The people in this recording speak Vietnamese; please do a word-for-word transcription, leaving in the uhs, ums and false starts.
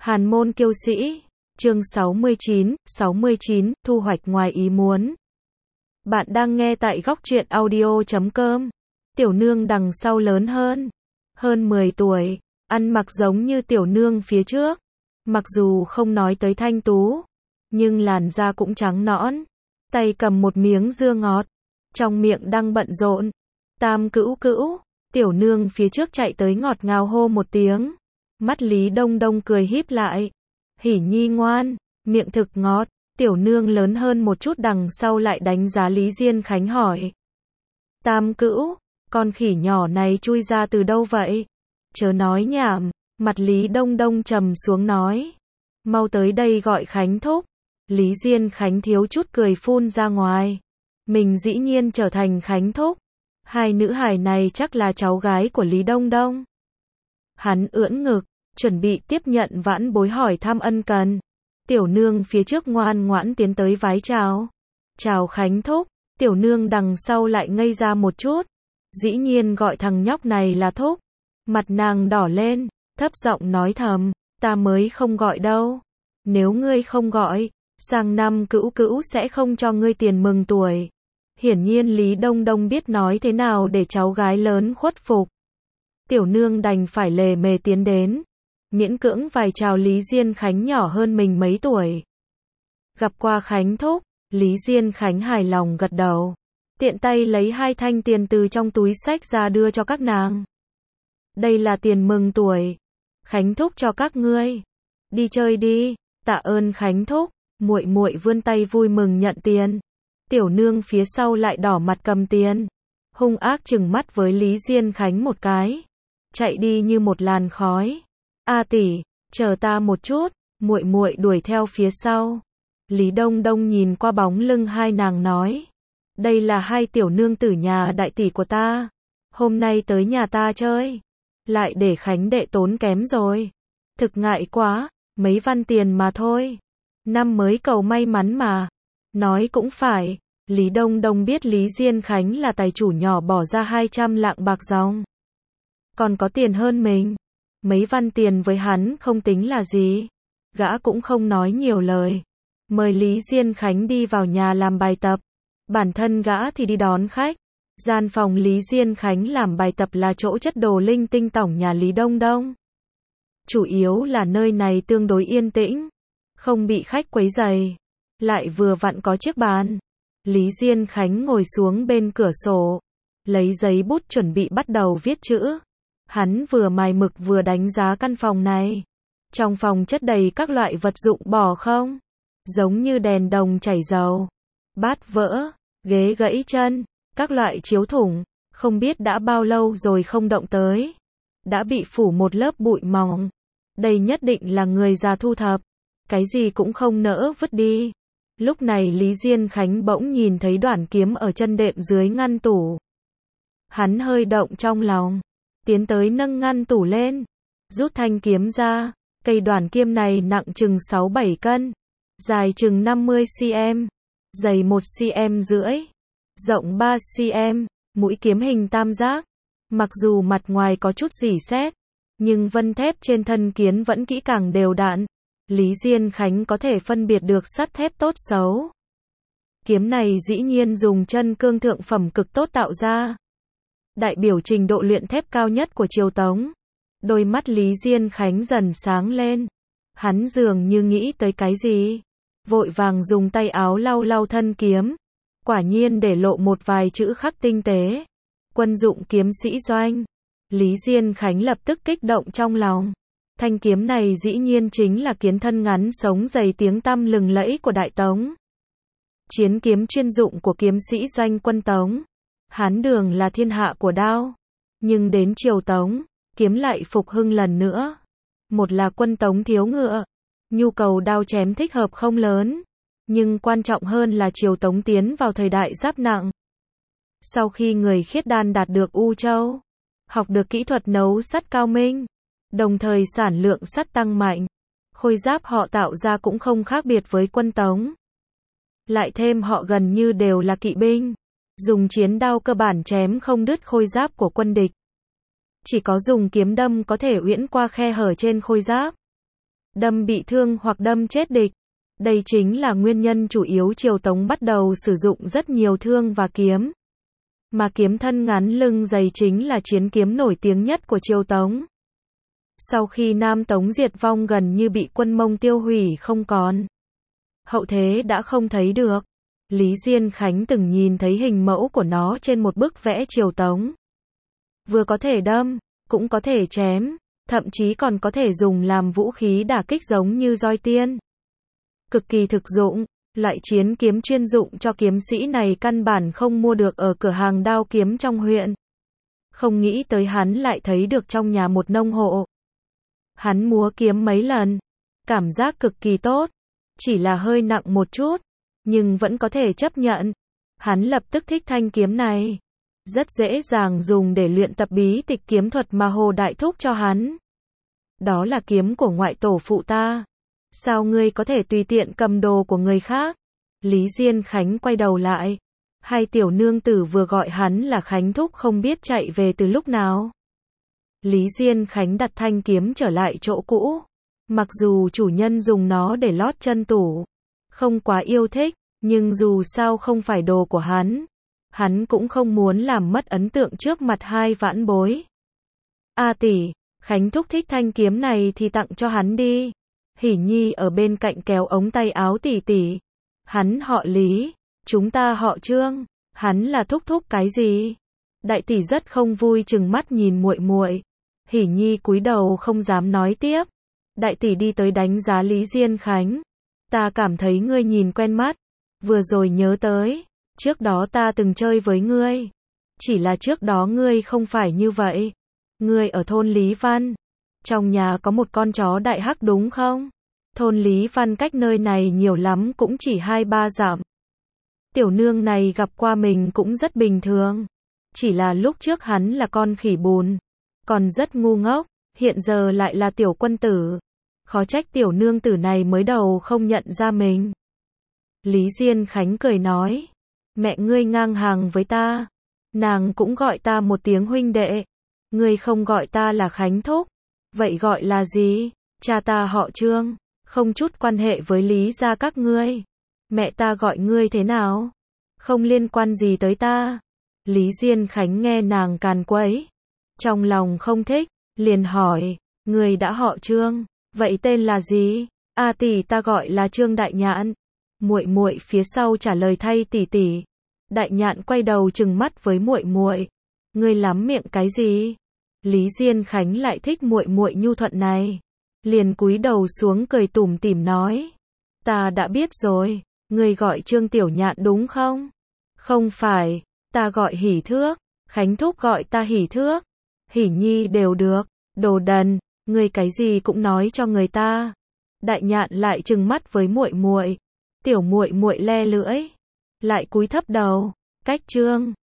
Hàn môn kiêu sĩ, chương sáu mươi chín, sáu mươi chín, thu hoạch ngoài ý muốn. Bạn đang nghe tại góc truyện audio chấm com. Tiểu nương đằng sau lớn hơn, hơn mười tuổi, ăn mặc giống như tiểu nương phía trước. Mặc dù không nói tới thanh tú, nhưng làn da cũng trắng nõn, tay cầm một miếng dưa ngọt, trong miệng đang bận rộn. Tam cữu cữu, tiểu nương phía trước chạy tới ngọt ngào hô một tiếng. Mắt Lý Đông Đông cười híp lại. Hỉ nhi ngoan, miệng thực ngọt. Tiểu nương lớn hơn một chút đằng sau lại đánh giá Lý Diên Khánh hỏi. Tam cữu, con khỉ nhỏ này chui ra từ đâu vậy? Chớ nói nhảm, mặt Lý Đông Đông trầm xuống nói. Mau tới đây gọi Khánh thúc. Lý Diên Khánh thiếu chút cười phun ra ngoài. Mình dĩ nhiên trở thành Khánh thúc. Hai nữ hài này chắc là cháu gái của Lý Đông Đông. Hắn ưỡn ngực, chuẩn bị tiếp nhận vãn bối hỏi thăm ân cần. Tiểu nương phía trước ngoan ngoãn tiến tới vái chào. Chào Khánh thúc. Tiểu nương đằng sau lại ngây ra một chút. Dĩ nhiên gọi thằng nhóc này là thúc. Mặt nàng đỏ lên, thấp giọng nói thầm, ta mới không gọi đâu. Nếu ngươi không gọi, sang năm cữu cữu sẽ không cho ngươi tiền mừng tuổi. Hiển nhiên Lý Đông Đông biết nói thế nào để cháu gái lớn khuất phục. Tiểu nương đành phải lề mề tiến đến, miễn cưỡng vài chào Lý Diên Khánh nhỏ hơn mình mấy tuổi. Gặp qua Khánh thúc, Lý Diên Khánh hài lòng gật đầu, tiện tay lấy hai thanh tiền từ trong túi xách ra đưa cho các nàng. Đây là tiền mừng tuổi, Khánh thúc cho các ngươi. Đi chơi đi, tạ ơn Khánh thúc. Muội muội vươn tay vui mừng nhận tiền. Tiểu nương phía sau lại đỏ mặt cầm tiền, hung ác trừng mắt với Lý Diên Khánh một cái, chạy đi như một làn khói. A tỷ, chờ ta một chút. Muội muội đuổi theo phía sau. Lý Đông Đông nhìn qua bóng lưng hai nàng nói, đây là hai tiểu nương tử nhà đại tỷ của ta, hôm nay tới nhà ta chơi, lại để Khánh đệ tốn kém rồi. Thực ngại quá, mấy văn tiền mà thôi. Năm mới cầu may mắn mà. Nói cũng phải, Lý Đông Đông biết Lý Diên Khánh là tài chủ nhỏ bỏ ra hai trăm lạng bạc dòng. Còn có tiền hơn mình. Mấy văn tiền với hắn không tính là gì. Gã cũng không nói nhiều lời. Mời Lý Diên Khánh đi vào nhà làm bài tập. Bản thân gã thì đi đón khách. Gian phòng Lý Diên Khánh làm bài tập là chỗ chất đồ linh tinh tổng nhà Lý Đông Đông. Chủ yếu là nơi này tương đối yên tĩnh, không bị khách quấy rầy, lại vừa vặn có chiếc bàn. Lý Diên Khánh ngồi xuống bên cửa sổ, lấy giấy bút chuẩn bị bắt đầu viết chữ. Hắn vừa mài mực vừa đánh giá căn phòng này. Trong phòng chất đầy các loại vật dụng bỏ không, giống như đèn đồng chảy dầu, bát vỡ, ghế gãy chân, các loại chiếu thủng, không biết đã bao lâu rồi không động tới, đã bị phủ một lớp bụi mỏng. Đây nhất định là người già thu thập, cái gì cũng không nỡ vứt đi. Lúc này Lý Diên Khánh bỗng nhìn thấy đoạn kiếm ở chân đệm dưới ngăn tủ. Hắn hơi động trong lòng, tiến tới nâng ngăn tủ lên, rút thanh kiếm ra. Cây đoạn kiếm này nặng chừng sáu bảy cân, dài chừng năm mươi xăng-ti-mét, dày một xăng-ti-mét rưỡi, rộng ba xăng-ti-mét, mũi kiếm hình tam giác. Mặc dù mặt ngoài có chút rỉ sét, nhưng vân thép trên thân kiếm vẫn kỹ càng đều đặn. Lý Diên Khánh có thể phân biệt được sắt thép tốt xấu. Kiếm này dĩ nhiên dùng chân cương thượng phẩm cực tốt tạo ra, đại biểu trình độ luyện thép cao nhất của triều Tống. Đôi mắt Lý Diên Khánh dần sáng lên. Hắn dường như nghĩ tới cái gì, vội vàng dùng tay áo lau lau thân kiếm. Quả nhiên để lộ một vài chữ khắc tinh tế. Quân dụng kiếm sĩ doanh. Lý Diên Khánh lập tức kích động trong lòng. Thanh kiếm này dĩ nhiên chính là kiếm thân ngắn sống dày tiếng tăm lừng lẫy của Đại Tống. Chiến kiếm chuyên dụng của kiếm sĩ doanh quân Tống. Hán Đường là thiên hạ của đao. Nhưng đến triều Tống, kiếm lại phục hưng lần nữa. Một là quân Tống thiếu ngựa, nhu cầu đao chém thích hợp không lớn. Nhưng quan trọng hơn là triều Tống tiến vào thời đại giáp nặng. Sau khi người khiết đan đạt được U Châu, học được kỹ thuật nấu sắt cao minh, đồng thời sản lượng sắt tăng mạnh, khôi giáp họ tạo ra cũng không khác biệt với quân Tống. Lại thêm họ gần như đều là kỵ binh, dùng chiến đao cơ bản chém không đứt khôi giáp của quân địch. Chỉ có dùng kiếm đâm có thể uyển qua khe hở trên khôi giáp. đâm bị thương hoặc đâm chết địch. Đây chính là nguyên nhân chủ yếu Triều Tống bắt đầu sử dụng rất nhiều thương và kiếm. Mà kiếm thân ngắn lưng dày chính là chiến kiếm nổi tiếng nhất của Triều Tống. Sau khi Nam Tống diệt vong gần như bị quân Mông tiêu hủy không còn. Hậu thế đã không thấy được. Lý Diên Khánh từng nhìn thấy hình mẫu của nó trên một bức vẽ Triều Tống. Vừa có thể đâm, cũng có thể chém, thậm chí còn có thể dùng làm vũ khí đả kích giống như roi tiên. Cực kỳ thực dụng, loại chiến kiếm chuyên dụng cho kiếm sĩ này căn bản không mua được ở cửa hàng đao kiếm trong huyện. Không nghĩ tới hắn lại thấy được trong nhà một nông hộ. Hắn múa kiếm mấy lần, cảm giác cực kỳ tốt, chỉ là hơi nặng một chút, nhưng vẫn có thể chấp nhận. Hắn lập tức thích thanh kiếm này, rất dễ dàng dùng để luyện tập bí tịch kiếm thuật mà Hồ Đại Thúc cho hắn. Đó là kiếm của ngoại tổ phụ ta. Sao ngươi có thể tùy tiện cầm đồ của người khác? Lý Diên Khánh quay đầu lại. Hai tiểu nương tử vừa gọi hắn là Khánh Thúc không biết chạy về từ lúc nào. Lý Diên Khánh đặt thanh kiếm trở lại chỗ cũ. Mặc dù chủ nhân dùng nó để lót chân tủ, không quá yêu thích, nhưng dù sao không phải đồ của hắn. Hắn cũng không muốn làm mất ấn tượng trước mặt hai vãn bối. A tỷ, Khánh Thúc thích thanh kiếm này thì tặng cho hắn đi. Hỷ Nhi ở bên cạnh kéo ống tay áo tỷ tỷ. Hắn họ Lý, chúng ta họ Trương, hắn là thúc thúc cái gì? Đại tỷ rất không vui chừng mắt nhìn muội muội. Hỷ Nhi cúi đầu không dám nói tiếp. Đại tỷ đi tới đánh giá Lý Diên Khánh. Ta cảm thấy ngươi nhìn quen mắt. Vừa rồi nhớ tới, trước đó ta từng chơi với ngươi. Chỉ là trước đó ngươi không phải như vậy. Ngươi ở thôn Lý Văn. Trong nhà có một con chó đại hắc đúng không? Thôn Lý Văn cách nơi này nhiều lắm cũng chỉ hai ba dặm. Tiểu nương này gặp qua mình cũng rất bình thường. Chỉ là lúc trước hắn là con khỉ bùn. Còn rất ngu ngốc, hiện giờ lại là tiểu quân tử. Khó trách tiểu nương tử này mới đầu không nhận ra mình. Lý Diên Khánh cười nói. Mẹ ngươi ngang hàng với ta. Nàng cũng gọi ta một tiếng huynh đệ. Ngươi không gọi ta là Khánh Thúc. Vậy gọi là gì? Cha ta họ Trương, không chút quan hệ với Lý gia các ngươi. Mẹ ta gọi ngươi thế nào? Không liên quan gì tới ta. Lý Diên Khánh nghe nàng càn quấy, trong lòng không thích, liền hỏi, ngươi đã họ Trương, vậy tên là gì? A tỷ ta gọi là Trương Đại Nhạn. Muội muội phía sau trả lời thay tỷ tỷ. Đại Nhạn quay đầu trừng mắt với muội muội. Ngươi lắm miệng cái gì? Lý Diên Khánh lại thích muội muội nhu thuận này, liền cúi đầu xuống cười tủm tỉm nói, ta đã biết rồi, ngươi gọi Trương Tiểu Nhạn đúng không? Không phải, ta gọi Hỷ Thước, Khánh Thúc gọi ta Hỷ Thước, Hỷ Nhi đều được, đồ đần, ngươi cái gì cũng nói cho người ta. Đại Nhạn lại trừng mắt với muội muội, tiểu muội muội le lưỡi, lại cúi thấp đầu, cách Trương